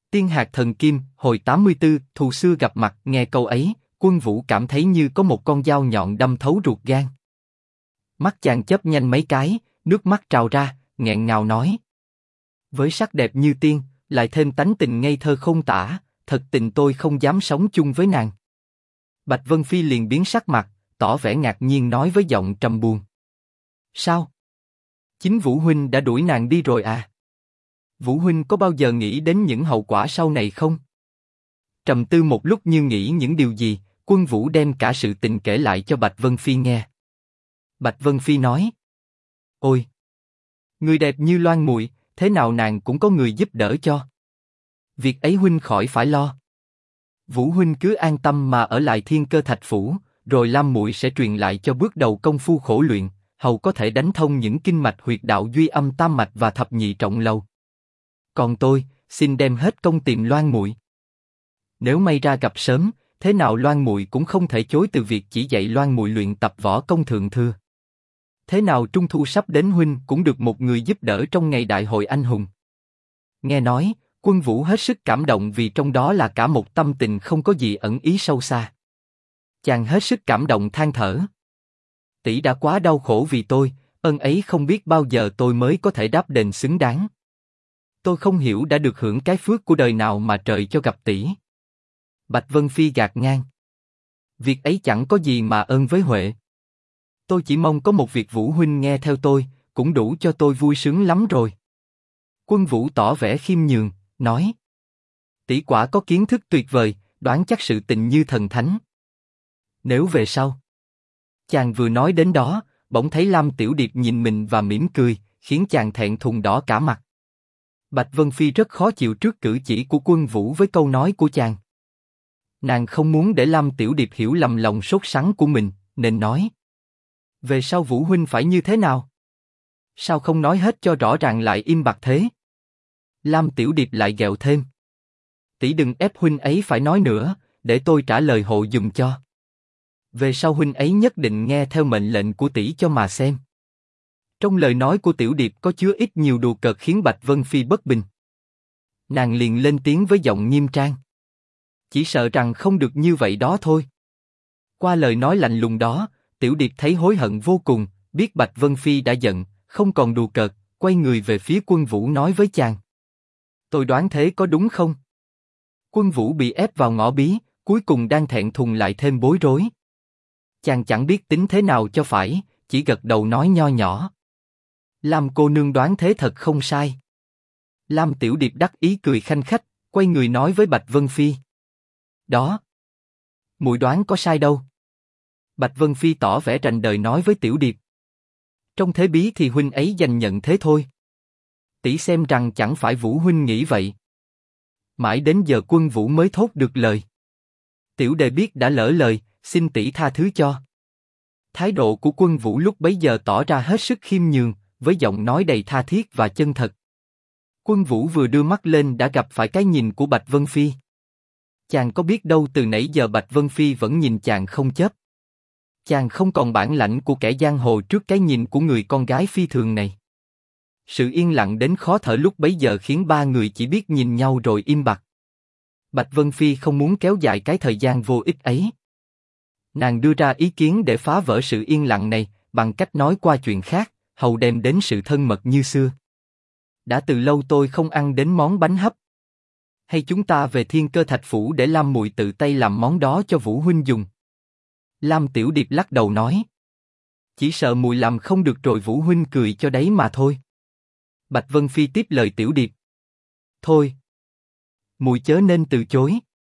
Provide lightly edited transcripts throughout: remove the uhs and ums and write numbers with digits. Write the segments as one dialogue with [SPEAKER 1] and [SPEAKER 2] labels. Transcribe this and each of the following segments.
[SPEAKER 1] Tiên hạt thần kim, hồi 84, thù xưa gặp mặt, nghe câu ấy, Quân Vũ cảm thấy như có một con dao nhọn đâm thấu ruột gan. Mắt chàng chớp nhanh mấy cái, nước mắt trào ra, nghẹn ngào nói. Với sắc đẹp như tiên, lại thêm tánh tình ngây thơ không tả, thật tình tôi không dám sống chung với nàng. Bạch Vân Phi liền biến sắc mặt, tỏ vẻ ngạc nhiên nói với giọng trầm buồn. Sao? Chính Vũ huynh đã đuổi nàng đi rồi à? Vũ huynh có bao giờ nghĩ đến những hậu quả sau này không? Trầm tư một lúc như nghĩ những điều gì, Quân Vũ đem cả sự tình kể lại cho Bạch Vân Phi nghe. Bạch Vân Phi nói. Ôi! Người đẹp như Loan muội, thế nào nàng cũng có người giúp đỡ cho. Việc ấy huynh khỏi phải lo. Vũ huynh cứ an tâm mà ở lại Thiên Cơ Thạch Phủ, rồi Lam muội sẽ truyền lại cho bước đầu công phu khổ luyện, hầu có thể đánh thông những kinh mạch huyệt đạo duy âm tam mạch và thập nhị trọng lầu. Còn tôi, xin đem hết công tìm Loan muội. Nếu may ra gặp sớm, thế nào Loan muội cũng không thể chối từ việc chỉ dạy Loan muội luyện tập võ công thượng thừa. Thế nào Trung Thu sắp đến huynh cũng được một người giúp đỡ trong ngày đại hội anh hùng. Nghe nói, Quân Vũ hết sức cảm động vì trong đó là cả một tâm tình không có gì ẩn ý sâu xa. Chàng hết sức cảm động than thở. Tỷ đã quá đau khổ vì tôi, ơn ấy không biết bao giờ tôi mới có thể đáp đền xứng đáng. Tôi không hiểu đã được hưởng cái phước của đời nào mà trời cho gặp tỷ. Bạch Vân Phi gạt ngang. Việc ấy chẳng có gì mà ơn với Huệ. Tôi chỉ mong có một việc Vũ huynh nghe theo tôi, cũng đủ cho tôi vui sướng lắm rồi. Quân Vũ tỏ vẻ khiêm nhường, nói. Tỷ quả có kiến thức tuyệt vời, đoán chắc sự tình như thần thánh. Nếu về sau. Chàng vừa nói đến đó, bỗng thấy Lam Tiểu Điệp nhìn mình và mỉm cười, khiến chàng thẹn thùng đỏ cả mặt. Bạch Vân Phi rất khó chịu trước cử chỉ của Quân Vũ với câu nói của chàng. Nàng không muốn để Lam Tiểu Điệp hiểu lầm lòng sốt sắng của mình, nên nói. Về sau Vũ huynh phải như thế nào? Sao không nói hết cho rõ ràng lại im bặt thế? Lam Tiểu Điệp lại ghẹo thêm. Tỷ đừng ép huynh ấy phải nói nữa, để tôi trả lời hộ dùm cho. Về sau huynh ấy nhất định nghe theo mệnh lệnh của tỷ cho mà xem. Trong lời nói của Tiểu Điệp có chứa ít nhiều đùa cợt khiến Bạch Vân Phi bất bình. Nàng liền lên tiếng với giọng nghiêm trang. Chỉ sợ rằng không được như vậy đó thôi. Qua lời nói lạnh lùng đó, Tiểu Điệp thấy hối hận vô cùng, biết Bạch Vân Phi đã giận, không còn đùa cợt, quay người về phía Quân Vũ nói với chàng. Tôi đoán thế có đúng không? Quân Vũ bị ép vào ngõ bí, cuối cùng đang thẹn thùng lại thêm bối rối. Chàng chẳng biết tính thế nào cho phải, chỉ gật đầu nói nho nhỏ. Lam cô nương đoán thế thật không sai. Lam Tiểu Điệp đắc ý cười khanh khách, quay người nói với Bạch Vân Phi. Đó. Muội đoán có sai đâu. Bạch Vân Phi tỏ vẻ rành đời nói với Tiểu Điệp. Trong thế bí thì huynh ấy giành nhận thế thôi. Tỷ xem rằng chẳng phải Vũ huynh nghĩ vậy. Mãi đến giờ Quân Vũ mới thốt được lời. Tiểu đệ biết đã lỡ lời, xin tỷ tha thứ cho. Thái độ của Quân Vũ lúc bấy giờ tỏ ra hết sức khiêm nhường, với giọng nói đầy tha thiết và chân thật. Quân Vũ vừa đưa mắt lên đã gặp phải cái nhìn của Bạch Vân Phi. Chàng có biết đâu từ nãy giờ Bạch Vân Phi vẫn nhìn chàng không chớp. Chàng không còn bản lãnh của kẻ giang hồ trước cái nhìn của người con gái phi thường này. Sự yên lặng đến khó thở lúc bấy giờ khiến ba người chỉ biết nhìn nhau rồi im bặt. Bạch Vân Phi không muốn kéo dài cái thời gian vô ích ấy. Nàng đưa ra ý kiến để phá vỡ sự yên lặng này, bằng cách nói qua chuyện khác, hầu đem đến sự thân mật như xưa. Đã từ lâu tôi không ăn đến món bánh hấp. Hay chúng ta về Thiên Cơ Thạch Phủ để Lam muội tự tay làm món đó cho Vũ huynh dùng. Lam Tiểu Điệp lắc đầu nói. Chỉ sợ muội làm không được rồi Vũ huynh cười cho đấy mà thôi. Bạch Vân Phi tiếp lời Tiểu Điệp. Thôi. Muội chớ nên từ chối.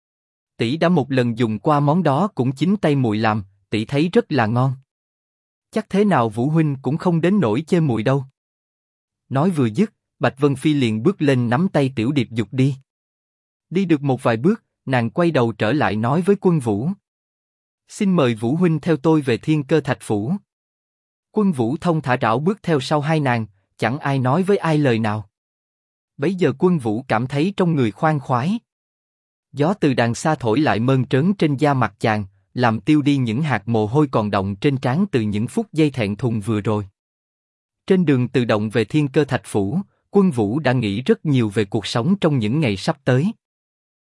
[SPEAKER 1] Tỷ đã một lần dùng qua món đó cũng chính tay muội làm, tỷ thấy rất là ngon. Chắc thế nào Vũ huynh cũng không đến nỗi chê muội đâu. Nói vừa dứt, Bạch Vân Phi liền bước lên nắm tay Tiểu Điệp giục đi. Đi được một vài bước, nàng quay đầu trở lại nói với Quân Vũ. Xin mời Vũ huynh theo tôi về Thiên Cơ Thạch Phủ. Quân Vũ thông thả rảo bước theo sau hai nàng, chẳng ai nói với ai lời nào. Bấy giờ Quân Vũ cảm thấy trong người khoan khoái. Gió từ đằng xa thổi lại mơn trớn trên da mặt chàng, làm tiêu đi những hạt mồ hôi còn đọng trên trán từ những phút giây thẹn thùng vừa rồi. Trên đường từ động về Thiên Cơ Thạch Phủ, Quân Vũ đã nghĩ rất nhiều về cuộc sống trong những ngày sắp tới.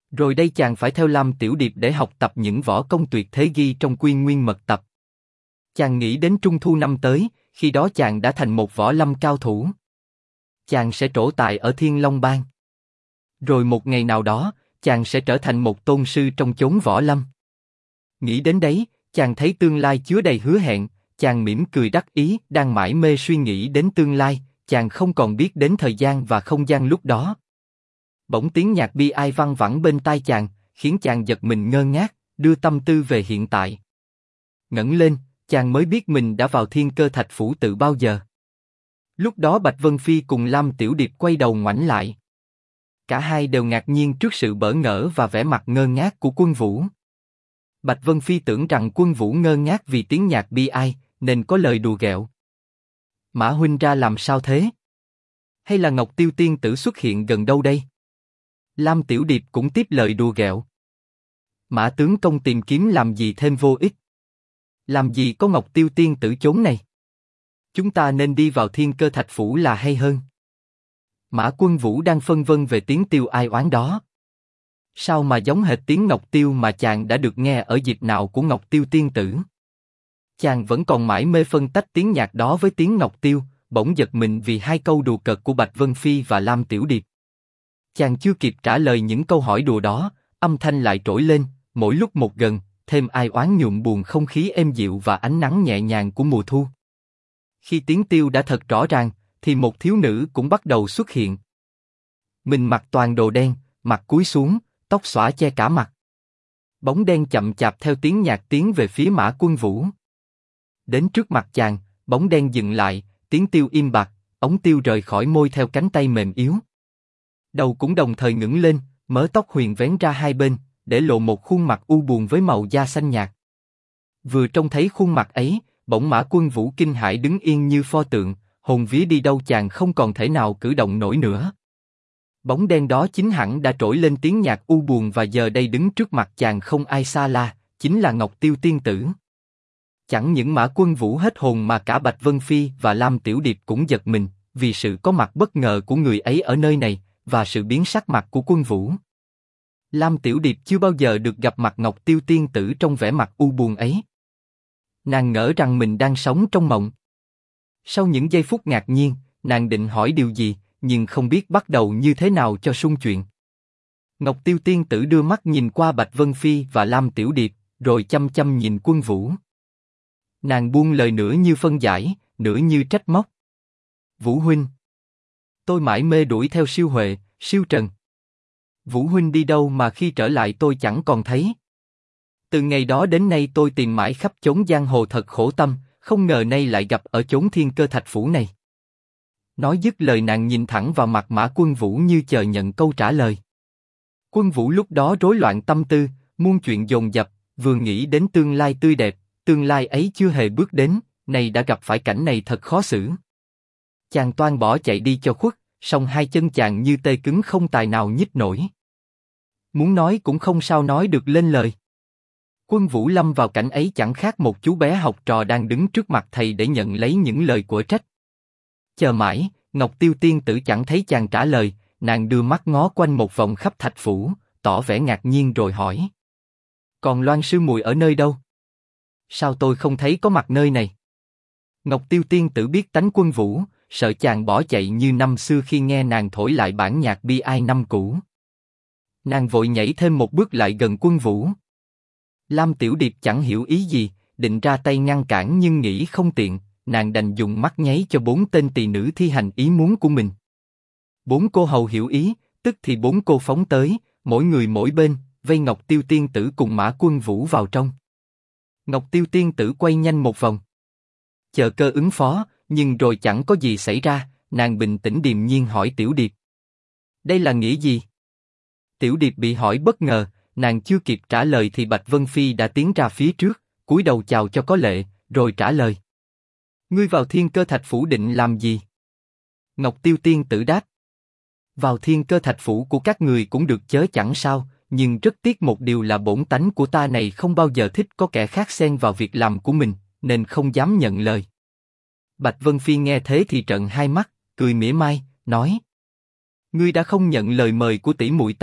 [SPEAKER 1] Rồi đây chàng phải theo Lam Tiểu Điệp để học tập những võ công tuyệt thế ghi trong Quy Nguyên Mật Tập. Chàng nghĩ đến trung thu năm tới, khi đó chàng đã thành một võ lâm cao thủ. Chàng sẽ trổ tài ở Thiên Long Bang. Rồi một ngày nào đó, chàng sẽ trở thành một tôn sư trong chốn võ lâm. Nghĩ đến đấy, chàng thấy tương lai chứa đầy hứa hẹn, chàng mỉm cười đắc ý, đang mải mê suy nghĩ đến tương lai, chàng không còn biết đến thời gian và không gian lúc đó. Bỗng tiếng nhạc bi ai văng vẳng bên tai chàng, khiến chàng giật mình ngơ ngác, đưa tâm tư về hiện tại. Ngẩng lên, chàng mới biết mình đã vào Thiên Cơ Thạch Phủ từ bao giờ. Lúc đó Bạch Vân Phi cùng Lam Tiểu Điệp quay đầu ngoảnh lại. Cả hai đều ngạc nhiên trước sự bỡ ngỡ và vẻ mặt ngơ ngác của Quân Vũ. Bạch Vân Phi tưởng rằng Quân Vũ ngơ ngác vì tiếng nhạc bi ai, nên có lời đùa ghẹo. Mã huynh ra làm sao thế? Hay là Ngọc Tiêu tiên tử xuất hiện gần đâu đây? Lam Tiểu Điệp cũng tiếp lời đùa ghẹo. Mã tướng công tìm kiếm làm gì thêm vô ích? Làm gì có Ngọc Tiêu tiên tử chốn này? Chúng ta nên đi vào Thiên Cơ Thạch Phủ là hay hơn. Mã Quân Vũ đang phân vân về tiếng tiêu ai oán đó. Sao mà giống hệt tiếng Ngọc Tiêu mà chàng đã được nghe ở dịp nào của Ngọc Tiêu tiên tử? Chàng vẫn còn mải mê phân tách tiếng nhạc đó với tiếng Ngọc Tiêu, bỗng giật mình vì hai câu đùa cợt của Bạch Vân Phi và Lam Tiểu Điệp. Chàng chưa kịp trả lời những câu hỏi đùa đó, âm thanh lại trỗi lên, mỗi lúc một gần, thêm ai oán nhuộm buồn không khí êm dịu và ánh nắng nhẹ nhàng của mùa thu. Khi tiếng tiêu đã thật rõ ràng, thì một thiếu nữ cũng bắt đầu xuất hiện. Mình mặc toàn đồ đen, mặt cúi xuống, tóc xõa che cả mặt. Bóng đen chậm chạp theo tiếng nhạc tiến về phía Mã Quân Vũ. Đến trước mặt chàng, bóng đen dừng lại, tiếng tiêu im bặt, ống tiêu rời khỏi môi theo cánh tay mềm yếu. Đầu cũng đồng thời ngẩng lên, mớ tóc huyền vén ra hai bên, để lộ một khuôn mặt u buồn với màu da xanh nhạt. Vừa trông thấy khuôn mặt ấy, bỗng Mã Quân Vũ kinh hãi đứng yên như pho tượng, hồn vía đi đâu chàng không còn thể nào cử động nổi nữa. Bóng đen đó chính hẳn đã trỗi lên tiếng nhạc u buồn và giờ đây đứng trước mặt chàng không ai xa la, chính là Ngọc Tiêu tiên tử. Chẳng những Mã Quân Vũ hết hồn mà cả Bạch Vân Phi và Lam Tiểu Điệp cũng giật mình, vì sự có mặt bất ngờ của người ấy ở nơi này, và sự biến sắc mặt của Quân Vũ. Lam Tiểu Điệp chưa bao giờ được gặp mặt Ngọc Tiêu tiên tử trong vẻ mặt u buồn ấy. Nàng ngỡ rằng mình đang sống trong mộng. Sau những giây phút ngạc nhiên, nàng định hỏi điều gì, nhưng không biết bắt đầu như thế nào cho sung chuyện. Ngọc Tiêu tiên tử đưa mắt nhìn qua Bạch Vân Phi và Lam Tiểu Điệp, rồi chăm chăm nhìn Quân Vũ. Nàng buông lời nửa như phân giải, nửa như trách móc. Vũ huynh, tôi mãi mê đuổi theo Siêu Huệ, Siêu Trần. Vũ huynh đi đâu mà khi trở lại tôi chẳng còn thấy. Từ ngày đó đến nay tôi tìm mãi khắp chốn giang hồ thật khổ tâm, không ngờ nay lại gặp ở chốn Thiên Cơ Thạch Phủ này. Nói dứt lời nàng nhìn thẳng vào mặt Mã Quân Vũ như chờ nhận câu trả lời. Quân Vũ lúc đó rối loạn tâm tư, muôn chuyện dồn dập, vừa nghĩ đến tương lai tươi đẹp, tương lai ấy chưa hề bước đến, nay đã gặp phải cảnh này thật khó xử. Chàng toan bỏ chạy đi cho khuất, song hai chân chàng như tê cứng không tài nào nhích nổi. Muốn nói cũng không sao nói được lên lời. Quân Vũ lâm vào cảnh ấy chẳng khác một chú bé học trò đang đứng trước mặt thầy để nhận lấy những lời của trách. Chờ mãi, Ngọc Tiêu tiên tử chẳng thấy chàng trả lời, nàng đưa mắt ngó quanh một vòng khắp thạch phủ, tỏ vẻ ngạc nhiên rồi hỏi: còn Loan sư muội ở nơi đâu? Sao tôi không thấy có mặt nơi này? Ngọc Tiêu tiên tử biết tánh Quân Vũ, sợ chàng bỏ chạy như năm xưa khi nghe nàng thổi lại bản nhạc bi ai năm cũ. Nàng vội nhảy thêm một bước lại gần Quân Vũ. Lam Tiểu Điệp chẳng hiểu ý gì, định ra tay ngăn cản nhưng nghĩ không tiện, nàng đành dùng mắt nháy cho bốn tên tỳ nữ thi hành ý muốn của mình. Bốn cô hầu hiểu ý, tức thì bốn cô phóng tới, mỗi người mỗi bên, vây Ngọc Tiêu tiên tử cùng Mã Quân Vũ vào trong. Ngọc Tiêu tiên tử quay nhanh một vòng, chờ cơ ứng phó, nhưng rồi chẳng có gì xảy ra, nàng bình tĩnh điềm nhiên hỏi Tiểu Điệp: đây là nghĩa gì? Tiểu Điệp bị hỏi bất ngờ, nàng chưa kịp trả lời thì Bạch Vân Phi đã tiến ra phía trước, cúi đầu chào cho có lệ, rồi trả lời: ngươi vào Thiên Cơ Thạch Phủ định làm gì? Ngọc Tiêu tiên tử đáp: vào Thiên Cơ Thạch Phủ của các người cũng được chớ chẳng sao, nhưng rất tiếc một điều là bổn tánh của ta này không bao giờ thích có kẻ khác xen vào việc làm của mình, nên không dám nhận lời. Bạch Vân Phi nghe thế thì trợn hai mắt, cười mỉa mai, nói: ngươi đã không nhận lời mời của tỷ muội ta,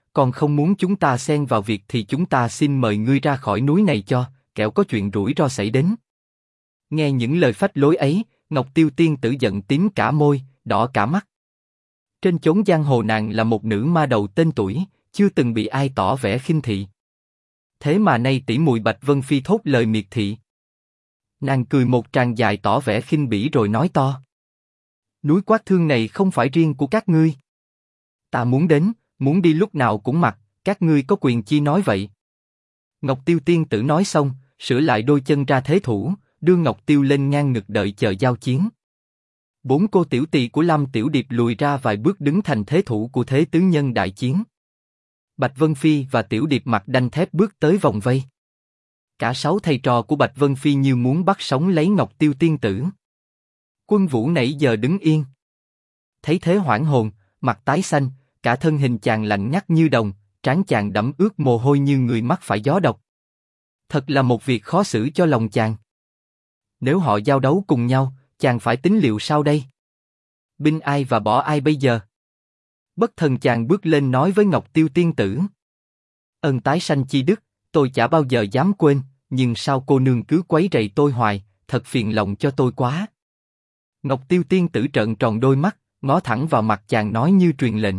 [SPEAKER 1] còn không muốn chúng ta xen vào việc thì chúng ta xin mời ngươi ra khỏi núi này cho, kẻo có chuyện rủi ro xảy đến. Nghe những lời phách lối ấy, Ngọc Tiêu Tiên Tử giận tím cả môi, đỏ cả mắt. Trên chốn giang hồ nàng là một nữ ma đầu tên tuổi, chưa từng bị ai tỏ vẻ khinh thị. Thế mà nay tỷ muội Bạch Vân Phi thốt lời miệt thị. Nàng cười một tràng dài tỏ vẻ khinh bỉ rồi nói to: núi Quát Thương này không phải riêng của các ngươi. Ta muốn đến, muốn đi lúc nào cũng mặc, các ngươi có quyền chi nói vậy? Ngọc Tiêu Tiên Tử nói xong, sửa lại đôi chân ra thế thủ, đưa Ngọc Tiêu lên ngang ngực đợi chờ giao chiến. 4 cô tiểu tỳ của Lam Tiểu Điệp lùi ra vài bước đứng thành thế thủ của thế tứ nhân đại chiến. Bạch Vân Phi và Tiểu Điệp mặt đanh thép bước tới vòng vây. Cả 6 thầy trò của Bạch Vân Phi như muốn bắt sống lấy Ngọc Tiêu Tiên Tử. Quân Vũ nãy giờ đứng yên. Thấy thế hoảng hồn, mặt tái xanh, cả thân hình chàng lạnh ngắt như đồng, trán chàng đẫm ướt mồ hôi như người mắc phải gió độc. Thật là một việc khó xử cho lòng chàng. Nếu họ giao đấu cùng nhau, chàng phải tính liệu sao đây? Binh ai và bỏ ai bây giờ? Bất thần chàng bước lên nói với Ngọc Tiêu Tiên Tử: ân tái sanh chi đức, tôi chả bao giờ dám quên, nhưng sao cô nương cứ quấy rầy tôi hoài, thật phiền lòng cho tôi quá. Ngọc Tiêu Tiên Tử trợn tròn đôi mắt, ngó thẳng vào mặt chàng nói như truyền lệnh: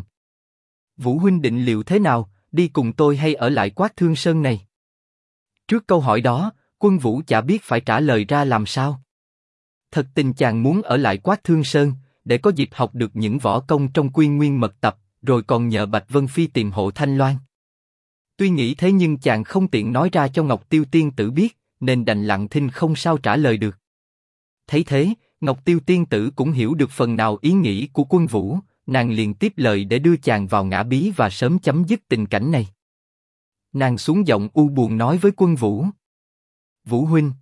[SPEAKER 1] Vũ huynh định liệu thế nào, đi cùng tôi hay ở lại Quát Thương Sơn này? Trước câu hỏi đó, Quân Vũ chả biết phải trả lời ra làm sao. Thật tình chàng muốn ở lại Quát Thương Sơn, để có dịp học được những võ công trong Quy Nguyên Mật Tập, rồi còn nhờ Bạch Vân Phi tìm hộ Thanh Loan. Tuy nghĩ thế nhưng chàng không tiện nói ra cho Ngọc Tiêu Tiên Tử biết, nên đành lặng thinh không sao trả lời được. Thấy thế, Ngọc Tiêu Tiên Tử cũng hiểu được phần nào ý nghĩ của Quân Vũ, nàng liền tiếp lời để đưa chàng vào ngã bí và sớm chấm dứt tình cảnh này. Nàng xuống giọng u buồn nói với Quân Vũ: Vũ huynh,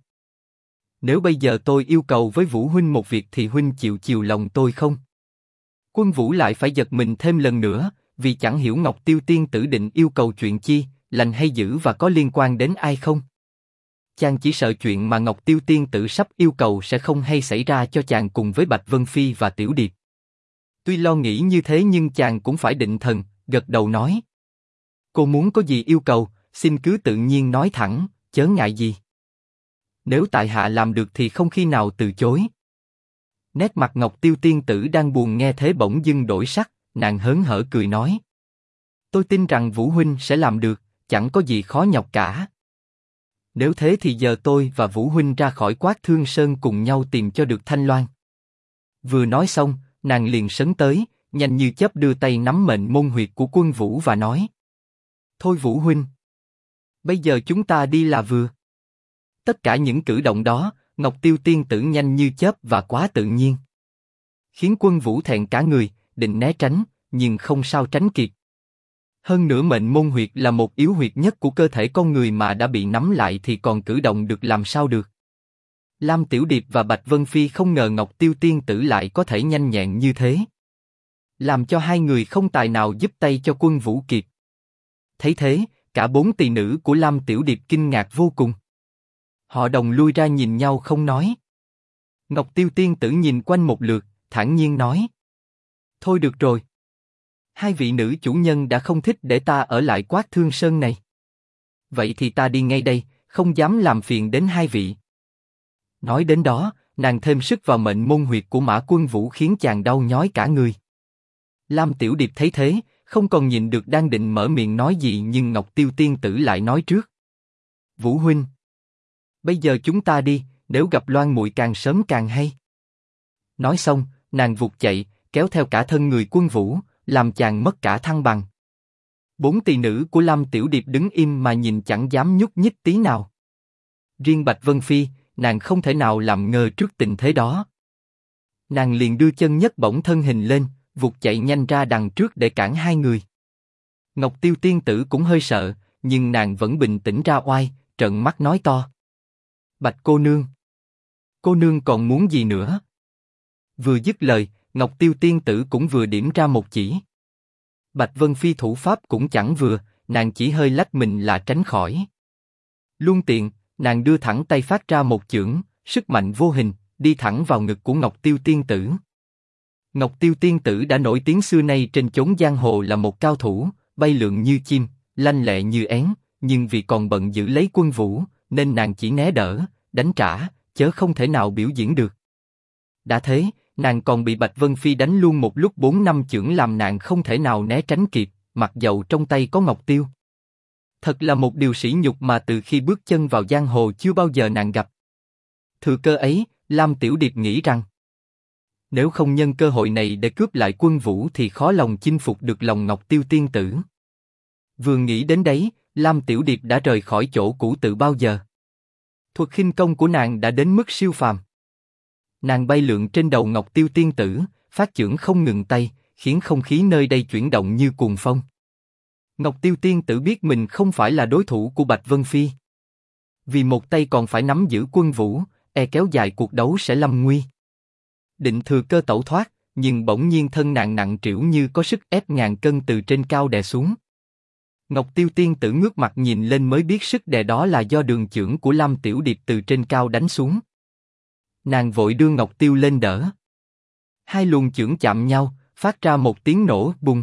[SPEAKER 1] nếu bây giờ tôi yêu cầu với Vũ huynh một việc thì huynh chịu chiều lòng tôi không? Quân Vũ lại phải giật mình thêm lần nữa, vì chẳng hiểu Ngọc Tiêu Tiên Tử định yêu cầu chuyện chi, lành hay dữ và có liên quan đến ai không. Chàng chỉ sợ chuyện mà Ngọc Tiêu Tiên Tử sắp yêu cầu sẽ không hay xảy ra cho chàng cùng với Bạch Vân Phi và Tiểu Điệp. Tuy lo nghĩ như thế nhưng chàng cũng phải định thần, gật đầu nói: cô muốn có gì yêu cầu, xin cứ tự nhiên nói thẳng, chớ ngại gì. Nếu tại hạ làm được thì không khi nào từ chối. Nét mặt Ngọc Tiêu Tiên Tử đang buồn nghe thế bỗng dưng đổi sắc, nàng hớn hở cười nói: tôi tin rằng Vũ huynh sẽ làm được, chẳng có gì khó nhọc cả. Nếu thế thì giờ tôi và Vũ huynh ra khỏi Quát Thương Sơn cùng nhau tìm cho được Thanh Loan. Vừa nói xong, nàng liền sấn tới, nhanh như chớp đưa tay nắm mệnh môn huyệt của Quân Vũ và nói: thôi Vũ huynh, bây giờ chúng ta đi là vừa. Tất cả những cử động đó, Ngọc Tiêu Tiên Tử nhanh như chớp và quá tự nhiên, khiến Quân Vũ thẹn cả người, định né tránh, nhưng không sao tránh kịp. Hơn nữa mệnh môn huyệt là một yếu huyệt nhất của cơ thể con người mà đã bị nắm lại thì còn cử động được làm sao được. Lam Tiểu Điệp và Bạch Vân Phi không ngờ Ngọc Tiêu Tiên Tử lại có thể nhanh nhẹn như thế, làm cho hai người không tài nào giúp tay cho Quân Vũ kịp. Thấy thế, cả 4 tỳ nữ của Lam Tiểu Điệp kinh ngạc vô cùng. Họ đồng lui ra nhìn nhau không nói. Ngọc Tiêu Tiên Tử nhìn quanh một lượt, thản nhiên nói: thôi được rồi. Hai vị nữ chủ nhân đã không thích để ta ở lại Quát Thương Sơn này. Vậy thì ta đi ngay đây, không dám làm phiền đến hai vị. Nói đến đó, nàng thêm sức vào mệnh môn huyệt của Mã Quân Vũ khiến chàng đau nhói cả người. Lam Tiểu Điệp thấy thế, không còn nhìn được đang định mở miệng nói gì nhưng Ngọc Tiêu Tiên Tử lại nói trước: Vũ huynh, bây giờ chúng ta đi, nếu gặp Loan muội càng sớm càng hay. Nói xong, nàng vụt chạy, kéo theo cả thân người Quân Vũ, làm chàng mất cả thăng bằng. 4 tỳ nữ của Lam Tiểu Điệp đứng im mà nhìn chẳng dám nhúc nhích tí nào. Riêng Bạch Vân Phi, nàng không thể nào làm ngơ trước tình thế đó. Nàng liền đưa chân nhấc bổng thân hình lên, vụt chạy nhanh ra đằng trước để cản hai người. Ngọc Tiêu Tiên Tử cũng hơi sợ, nhưng nàng vẫn bình tĩnh ra oai, trợn mắt nói to: Bạch cô nương còn muốn gì nữa? Vừa dứt lời, Ngọc Tiêu Tiên Tử cũng vừa điểm ra một chỉ. Bạch Vân Phi thủ pháp cũng chẳng vừa, nàng chỉ hơi lách mình là tránh khỏi. Luân tiện, nàng đưa thẳng tay phát ra một chưởng, sức mạnh vô hình, đi thẳng vào ngực của Ngọc Tiêu Tiên Tử. Ngọc Tiêu Tiên Tử đã nổi tiếng xưa nay trên chốn giang hồ là một cao thủ, bay lượn như chim, lanh lẹ như én, nhưng vì còn bận giữ lấy Quân Vũ, nên nàng chỉ né đỡ, đánh trả, chớ không thể nào biểu diễn được. Đã thế, nàng còn bị Bạch Vân Phi đánh luôn một lúc 4-5 chưởng làm nàng không thể nào né tránh kịp, mặc dầu trong tay có ngọc tiêu. Thật là một điều sỉ nhục mà từ khi bước chân vào giang hồ chưa bao giờ nàng gặp. Thừa cơ ấy, Lam Tiểu Điệp nghĩ rằng nếu không nhân cơ hội này để cướp lại Quân Vũ thì khó lòng chinh phục được lòng Ngọc Tiêu tiên tử. Vừa nghĩ đến đấy, Lam Tiểu Điệp đã rời khỏi chỗ cũ từ bao giờ. Thuật khinh công của nàng đã đến mức siêu phàm. Nàng bay lượn trên đầu Ngọc Tiêu tiên tử, phát chưởng không ngừng tay, khiến không khí nơi đây chuyển động như cuồng phong. Ngọc Tiêu tiên tử biết mình không phải là đối thủ của Bạch Vân Phi. Vì một tay còn phải nắm giữ Quân Vũ, kéo dài cuộc đấu sẽ lâm nguy. Định thừa cơ tẩu thoát, nhưng bỗng nhiên thân nàng nặng trĩu như có sức ép ngàn cân từ trên cao đè xuống. Ngọc Tiêu tiên tử ngước mặt nhìn lên mới biết sức đè đó là do đường chưởng của Lam Tiểu Điệp từ trên cao đánh xuống. Nàng vội đưa Ngọc Tiêu lên đỡ. Hai luồng chưởng chạm nhau, phát ra một tiếng nổ bùng.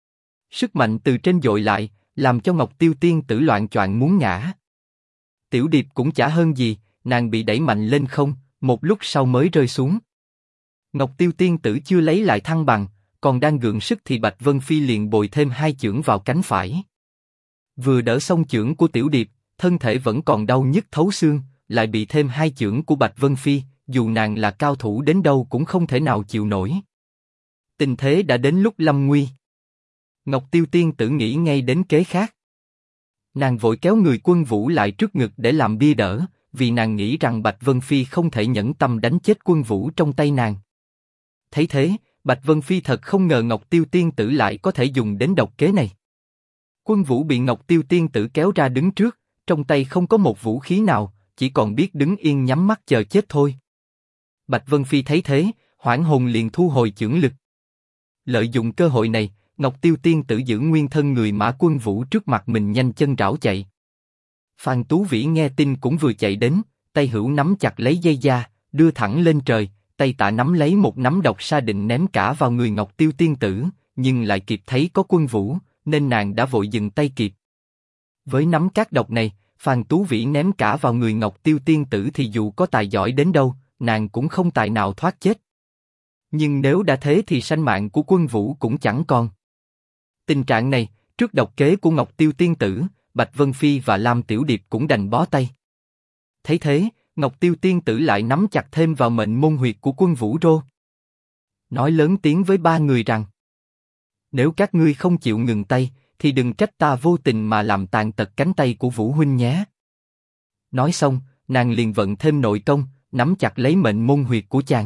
[SPEAKER 1] Sức mạnh từ trên dội lại, làm cho Ngọc Tiêu tiên tử loạng choạng muốn ngã. Tiểu Điệp cũng chả hơn gì, nàng bị đẩy mạnh lên không, một lúc sau mới rơi xuống. Ngọc Tiêu tiên tử chưa lấy lại thăng bằng, còn đang gượng sức thì Bạch Vân Phi liền bồi thêm hai chưởng vào cánh phải. Vừa đỡ xong chưởng của Tiểu Điệp, thân thể vẫn còn đau nhức thấu xương, lại bị thêm hai chưởng của Bạch Vân Phi, dù nàng là cao thủ đến đâu cũng không thể nào chịu nổi. Tình thế đã đến lúc lâm nguy. Ngọc Tiêu tiên tử nghĩ ngay đến kế khác. Nàng vội kéo người Quân Vũ lại trước ngực để làm bia đỡ, vì nàng nghĩ rằng Bạch Vân Phi không thể nhẫn tâm đánh chết Quân Vũ trong tay nàng. Thấy thế, Bạch Vân Phi thật không ngờ Ngọc Tiêu tiên tử lại có thể dùng đến độc kế này. Quân Vũ bị Ngọc Tiêu tiên tử kéo ra đứng trước, trong tay không có một vũ khí nào, chỉ còn biết đứng yên nhắm mắt chờ chết thôi. Bạch Vân Phi thấy thế, hoảng hồn liền thu hồi chưởng lực. Lợi dụng cơ hội này, Ngọc Tiêu tiên tử giữ nguyên thân người Mã Quân Vũ trước mặt mình nhanh chân rảo chạy. Phan Tú Vĩ nghe tin cũng vừa chạy đến, tay hữu nắm chặt lấy dây da, đưa thẳng lên trời, tay tạ nắm lấy một nắm độc sa định ném cả vào người Ngọc Tiêu tiên tử, nhưng lại kịp thấy có Quân Vũ, nên nàng đã vội dừng tay kịp. Với nắm cát độc này, Phan Tú Vĩ ném cả vào người Ngọc Tiêu tiên tử thì dù có tài giỏi đến đâu, nàng cũng không tài nào thoát chết. Nhưng nếu đã thế thì sanh mạng của Quân Vũ cũng chẳng còn. Tình trạng này, trước độc kế của Ngọc Tiêu tiên tử, Bạch Vân Phi và Lam Tiểu Điệp cũng đành bó tay. Thấy thế, Ngọc Tiêu tiên tử lại nắm chặt thêm vào mệnh môn huyệt của Quân Vũ rô. Nói lớn tiếng với ba người rằng: nếu các ngươi không chịu ngừng tay, thì đừng trách ta vô tình mà làm tàn tật cánh tay của Vũ huynh nhé. Nói xong, nàng liền vận thêm nội công, nắm chặt lấy mệnh môn huyệt của chàng.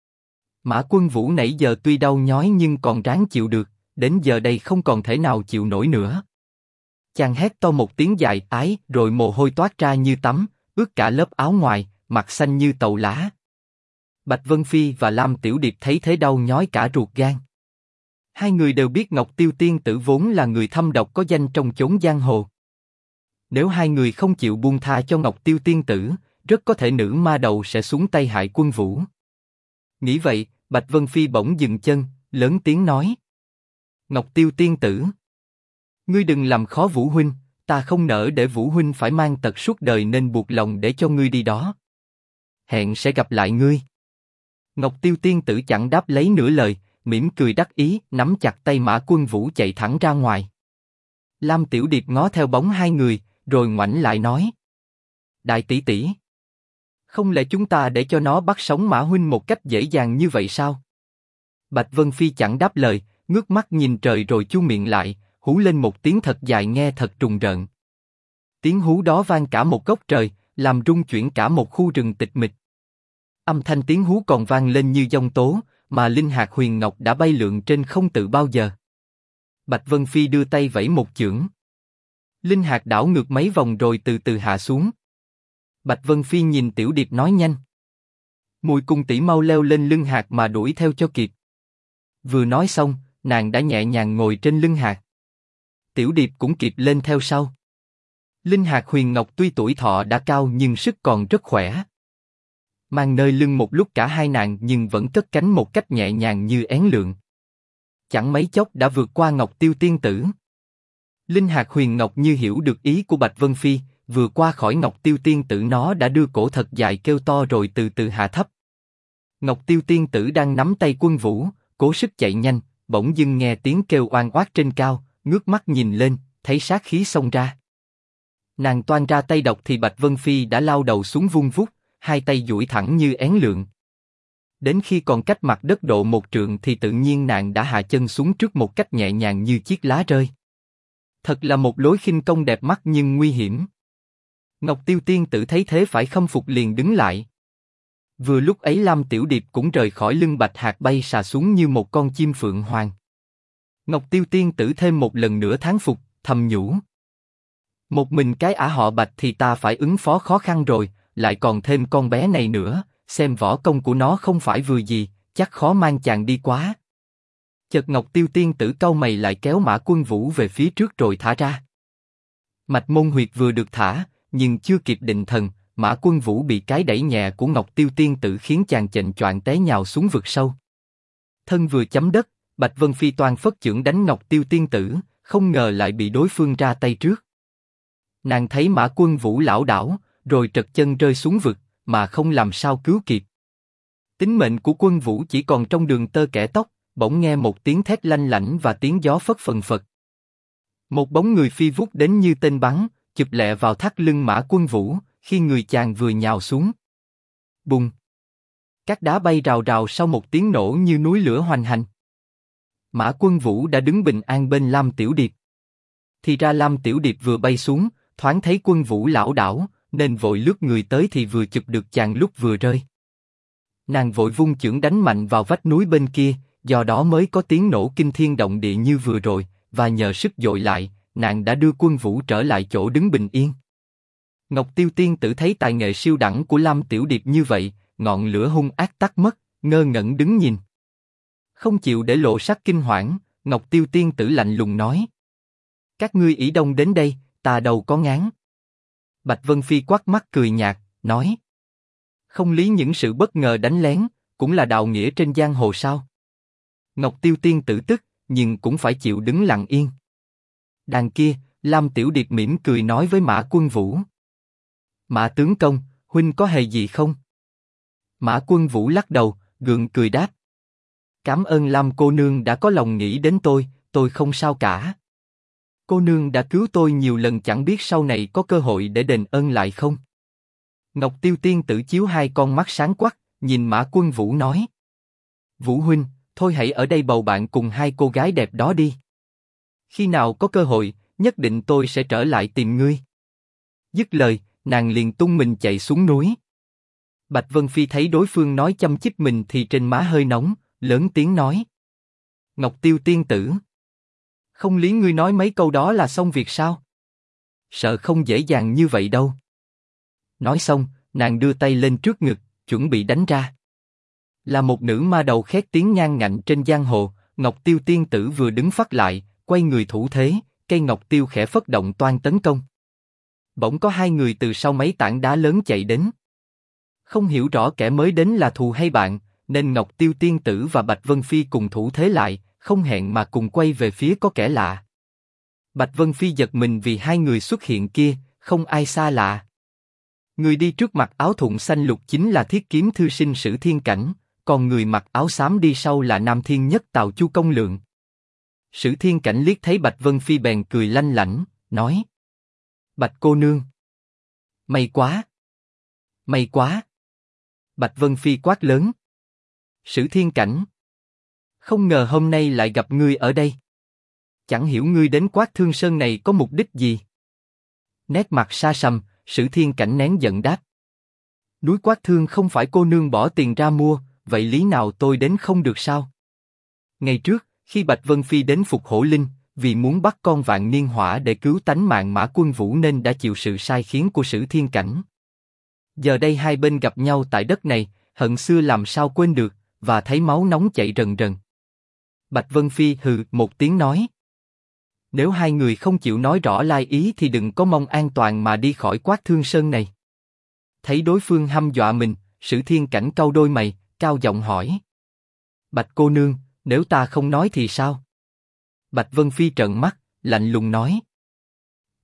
[SPEAKER 1] Mã Quân Vũ nãy giờ tuy đau nhói nhưng còn ráng chịu được, đến giờ đây không còn thể nào chịu nổi nữa. Chàng hét to một tiếng dài ái, rồi mồ hôi toát ra như tắm, ướt cả lớp áo ngoài, mặt xanh như tàu lá. Bạch Vân Phi và Lam Tiểu Điệp thấy thế đau nhói cả ruột gan. Hai người đều biết Ngọc Tiêu tiên tử vốn là người thâm độc có danh trong chốn giang hồ. Nếu hai người không chịu buông tha cho Ngọc Tiêu tiên tử, rất có thể nữ ma đầu sẽ xuống tay hại Quân Vũ. Nghĩ vậy, Bạch Vân Phi bỗng dừng chân, lớn tiếng nói: Ngọc Tiêu tiên tử, ngươi đừng làm khó Vũ huynh, ta không nỡ để Vũ huynh phải mang tật suốt đời nên buộc lòng để cho ngươi đi đó. Hẹn sẽ gặp lại ngươi. Ngọc Tiêu tiên tử chẳng đáp lấy nửa lời, mỉm cười đắc ý, nắm chặt tay Mã Quân Vũ chạy thẳng ra ngoài. Lam Tiểu Điệp ngó theo bóng hai người, rồi ngoảnh lại nói: đại tỷ tỷ, không lẽ chúng ta để cho nó bắt sống Mã huynh một cách dễ dàng như vậy sao? Bạch Vân Phi chẳng đáp lời, ngước mắt nhìn trời rồi chu miệng lại, hú lên một tiếng thật dài nghe thật trùng rợn. Tiếng hú đó vang cả một góc trời, làm rung chuyển cả một khu rừng tịch mịch. Âm thanh tiếng hú còn vang lên như giông tố, mà linh hạt huyền ngọc đã bay lượn trên không từ bao giờ. Bạch Vân Phi đưa tay vẫy một chưởng. Linh hạt đảo ngược mấy vòng rồi từ từ hạ xuống. Bạch Vân Phi nhìn Tiểu Điệp nói nhanh: Mùi cùng tỷ mau leo lên lưng hạt mà đuổi theo cho kịp. Vừa nói xong, nàng đã nhẹ nhàng ngồi trên lưng hạt. Tiểu Điệp cũng kịp lên theo sau. Linh hạt huyền ngọc tuy tuổi thọ đã cao nhưng sức còn rất khỏe. Mang nơi lưng một lúc cả hai nàng nhưng vẫn cất cánh một cách nhẹ nhàng như én lượn. Chẳng mấy chốc đã vượt qua Ngọc Tiêu tiên tử. Linh hạt huyền ngọc như hiểu được ý của Bạch Vân Phi, vừa qua khỏi Ngọc Tiêu Tiên Tử nó đã đưa cổ thật dài kêu to rồi từ từ hạ thấp. Ngọc Tiêu Tiên Tử đang nắm tay Quân Vũ, cố sức chạy nhanh, bỗng dưng nghe tiếng kêu oan oát trên cao, ngước mắt nhìn lên, thấy sát khí xông ra. Nàng toan ra tay độc thì Bạch Vân Phi đã lao đầu xuống vung vút, hai tay duỗi thẳng như én lượn. Đến khi còn cách mặt đất độ 1 trượng thì tự nhiên nàng đã hạ chân xuống trước một cách nhẹ nhàng như chiếc lá rơi. Thật là một lối khinh công đẹp mắt nhưng nguy hiểm. Ngọc Tiêu Tiên Tử thấy thế phải khâm phục liền đứng lại. Vừa lúc ấy Lam Tiểu Điệp cũng rời khỏi lưng Bạch Hạc bay xà xuống như một con chim phượng hoàng. Ngọc Tiêu Tiên Tử thêm một lần nữa thán phục, thầm nhủ. Một mình cái ả họ Bạch thì ta phải ứng phó khó khăn rồi, lại còn thêm con bé này nữa, xem võ công của nó không phải vừa gì, chắc khó mang chàng đi quá. Chợt Ngọc Tiêu Tiên Tử cau mày lại kéo Mã Quân Vũ về phía trước rồi thả ra. Mạch Môn Huyệt vừa được thả, nhưng chưa kịp định thần, Mã Quân Vũ bị cái đẩy nhẹ của Ngọc Tiêu Tiên Tử khiến chàng chệnh choạng té nhào xuống vực sâu. Thân vừa chấm đất, Bạch Vân Phi toan phất chưởng đánh Ngọc Tiêu Tiên Tử, không ngờ lại bị đối phương ra tay trước. Nàng thấy Mã Quân Vũ lảo đảo, rồi trật chân rơi xuống vực, mà không làm sao cứu kịp. Tính mệnh của Quân Vũ chỉ còn trong đường tơ kẻ tóc, bỗng nghe một tiếng thét lanh lảnh và tiếng gió phất phần phật. Một bóng người phi vút đến như tên bắn, chụp lẹ vào thắt lưng Mã Quân Vũ, khi người chàng vừa nhào xuống. Bùng! Các đá bay rào rào sau một tiếng nổ như núi lửa hoành hành. Mã Quân Vũ đã đứng bình an bên Lam Tiểu Điệp. Thì ra Lam Tiểu Điệp vừa bay xuống, thoáng thấy Quân Vũ lảo đảo, nên vội lướt người tới thì vừa chụp được chàng lúc vừa rơi. Nàng vội vung chưởng đánh mạnh vào vách núi bên kia, do đó mới có tiếng nổ kinh thiên động địa như vừa rồi, và nhờ sức dội lại, nàng đã đưa Quân Vũ trở lại chỗ đứng bình yên. Ngọc Tiêu Tiên Tử thấy tài nghệ siêu đẳng của Lam Tiểu Điệp như vậy, ngọn lửa hung ác tắt mất, ngơ ngẩn đứng nhìn. Không chịu để lộ sắc kinh hoảng, Ngọc Tiêu Tiên Tử lạnh lùng nói: các ngươi ỷ đông đến đây, ta đâu có ngán. Bạch Vân Phi quát mắt cười nhạt, nói: không lý những sự bất ngờ đánh lén, cũng là đạo nghĩa trên giang hồ sao? Ngọc Tiêu Tiên Tử tức, nhưng cũng phải chịu đứng lặng yên. Đằng kia, Lam Tiểu Điệp mỉm cười nói với Mã Quân Vũ: Mã tướng công, huynh có hề gì không? Mã Quân Vũ lắc đầu, gượng cười đáp: cảm ơn Lam cô nương đã có lòng nghĩ đến tôi không sao cả. Cô nương đã cứu tôi nhiều lần, chẳng biết sau này có cơ hội để đền ơn lại không? Ngọc Tiêu Tiên Tử chiếu hai con mắt sáng quắc, nhìn Mã Quân Vũ nói: Vũ huynh, thôi hãy ở đây bầu bạn cùng hai cô gái đẹp đó đi. Khi nào có cơ hội, nhất định tôi sẽ trở lại tìm ngươi. Dứt lời, nàng liền tung mình chạy xuống núi. Bạch Vân Phi thấy đối phương nói chăm chích mình thì trên má hơi nóng, lớn tiếng nói: Ngọc Tiêu Tiên Tử, không lý ngươi nói mấy câu đó là xong việc sao? Sợ không dễ dàng như vậy đâu. Nói xong, nàng đưa tay lên trước ngực, chuẩn bị đánh ra. Là một nữ ma đầu khét tiếng ngang ngạnh trên giang hồ, Ngọc Tiêu Tiên Tử vừa đứng phắt lại, quay người thủ thế, cây ngọc tiêu khẽ phất động toan tấn công. Bỗng có hai người từ sau mấy tảng đá lớn chạy đến. Không hiểu rõ kẻ mới đến là thù hay bạn, nên Ngọc Tiêu Tiên Tử và Bạch Vân Phi cùng thủ thế lại, không hẹn mà cùng quay về phía có kẻ lạ. Bạch Vân Phi giật mình vì hai người xuất hiện kia, không ai xa lạ. Người đi trước mặc áo thụng xanh lục chính là Thiết Kiếm thư sinh Sử Thiên Cảnh, còn người mặc áo xám đi sau là Nam Thiên Nhất Tào Chu Công Lượng. Sử Thiên Cảnh liếc thấy Bạch Vân Phi bèn cười lanh lảnh, nói: Bạch cô nương, may quá, may quá. Bạch Vân Phi quát lớn: Sử Thiên Cảnh, không ngờ hôm nay lại gặp ngươi ở đây. Chẳng hiểu ngươi đến Quát Thương Sơn này có mục đích gì? Nét mặt sa sầm, Sử Thiên Cảnh nén giận đáp: núi Quát Thương không phải cô nương bỏ tiền ra mua, vậy lý nào tôi đến không được sao? Ngày trước, khi Bạch Vân Phi đến Phục Hổ Linh, vì muốn bắt con Vạn Niên Hỏa để cứu tánh mạng Mã Quân Vũ nên đã chịu sự sai khiến của Sử Thiên Cảnh. Giờ đây hai bên gặp nhau tại đất này, hận xưa làm sao quên được, và thấy máu nóng chảy rần rần. Bạch Vân Phi hừ một tiếng nói: nếu hai người không chịu nói rõ lai ý thì đừng có mong an toàn mà đi khỏi Quát Thương Sơn này. Thấy đối phương hăm dọa mình, Sử Thiên Cảnh cau đôi mày, cao giọng hỏi: Bạch cô nương, nếu ta không nói thì sao? Bạch Vân Phi trợn mắt, lạnh lùng nói: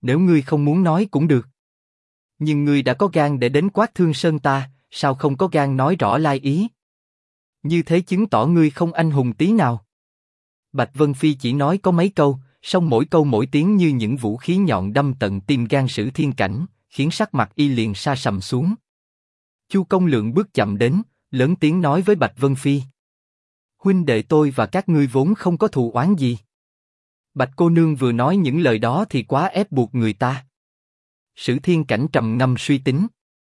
[SPEAKER 1] Nếu ngươi không muốn nói cũng được. Nhưng ngươi đã có gan để đến Quát Thương Sơn ta, sao không có gan nói rõ lai ý? Như thế chứng tỏ ngươi không anh hùng tí nào. Bạch Vân Phi chỉ nói có mấy câu, song mỗi câu mỗi tiếng như những vũ khí nhọn đâm tận tim gan Sử Thiên Cảnh, khiến sắc mặt y liền sa sầm xuống. Chu Công Lượng bước chậm đến, lớn tiếng nói với Bạch Vân Phi: huynh đệ tôi và các ngươi vốn không có thù oán gì. Bạch cô nương vừa nói những lời đó thì quá ép buộc người ta. Sử Thiên Cảnh trầm ngâm suy tính.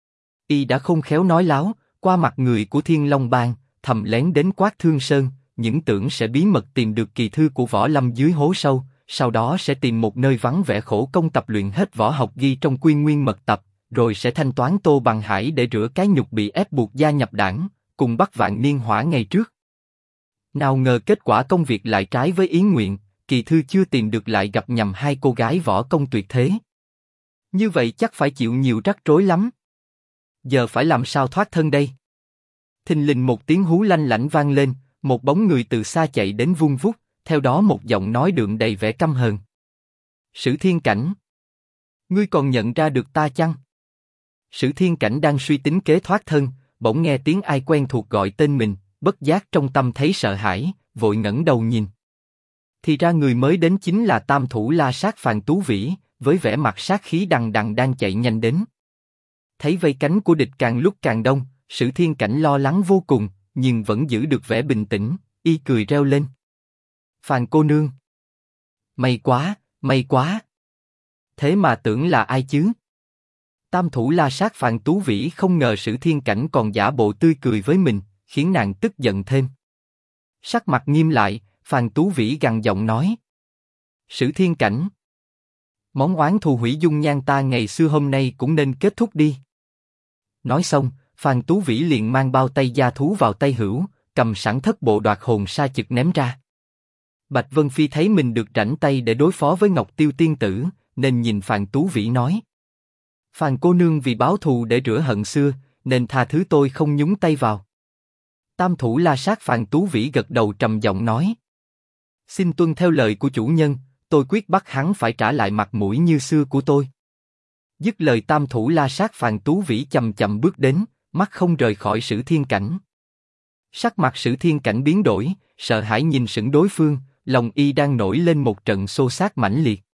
[SPEAKER 1] Y đã khôn khéo nói láo, qua mặt người của Thiên Long Bang, thầm lén đến Quát Thương Sơn, những tưởng sẽ bí mật tìm được kỳ thư của Võ Lâm dưới hố sâu, sau đó sẽ tìm một nơi vắng vẻ khổ công tập luyện hết võ học ghi trong Quy Nguyên Mật Tập, rồi sẽ thanh toán Tô Bằng Hải để rửa cái nhục bị ép buộc gia nhập đảng, cùng bắt Vạn Niên Hỏa ngày trước. Nào ngờ kết quả công việc lại trái với ý nguyện, kỳ thư chưa tìm được lại gặp nhầm hai cô gái võ công tuyệt thế. Như vậy chắc phải chịu nhiều rắc rối lắm. Giờ phải làm sao thoát thân đây? Thình lình một tiếng hú lanh lảnh vang lên, một bóng người từ xa chạy đến vung vút, theo đó một giọng nói đượm đầy vẻ căm hờn. Sử Thiên Cảnh, ngươi còn nhận ra được ta chăng? Sử Thiên Cảnh đang suy tính kế thoát thân, bỗng nghe tiếng ai quen thuộc gọi tên mình, bất giác trong tâm thấy sợ hãi, vội ngẩng đầu nhìn. Thì ra người mới đến chính là Tam Thủ La Sát Phàn Tú Vĩ, với vẻ mặt sát khí đằng đằng đang chạy nhanh đến. Thấy vây cánh của địch càng lúc càng đông, Sử Thiên Cảnh lo lắng vô cùng, nhưng vẫn giữ được vẻ bình tĩnh, y cười reo lên. Phàn cô nương! May quá, may quá! Thế mà tưởng là ai chứ? Tam Thủ La Sát Phàn Tú Vĩ không ngờ Sử Thiên Cảnh còn giả bộ tươi cười với mình, khiến nàng tức giận thêm. Sắc mặt nghiêm lại, Phàn Tú Vĩ gằn giọng nói. Sử Thiên Cảnh! Món oán thù hủy dung nhan ta ngày xưa hôm nay cũng nên kết thúc đi. Nói xong, Phàn Tú Vĩ liền mang bao tay gia thú vào tay hữu, cầm sẵn thất bộ đoạt hồn sa chực ném ra. Bạch Vân Phi thấy mình được rảnh tay để đối phó với Ngọc Tiêu Tiên Tử, nên nhìn Phàn Tú Vĩ nói. Phàn cô nương vì báo thù để rửa hận xưa, nên tha thứ tôi không nhúng tay vào. Tam Thủ La Sát Phàn Tú Vĩ gật đầu trầm giọng nói. Xin tuân theo lời của chủ nhân, tôi quyết bắt hắn phải trả lại mặt mũi như xưa của tôi. Dứt lời Tam Thủ La Sát Phàn Tú Vĩ chậm chậm bước đến, mắt không rời khỏi Sử Thiên Cảnh. Sắc mặt Sử Thiên Cảnh biến đổi, sợ hãi nhìn sững đối phương, lòng y đang nổi lên một trận xô xát mãnh liệt.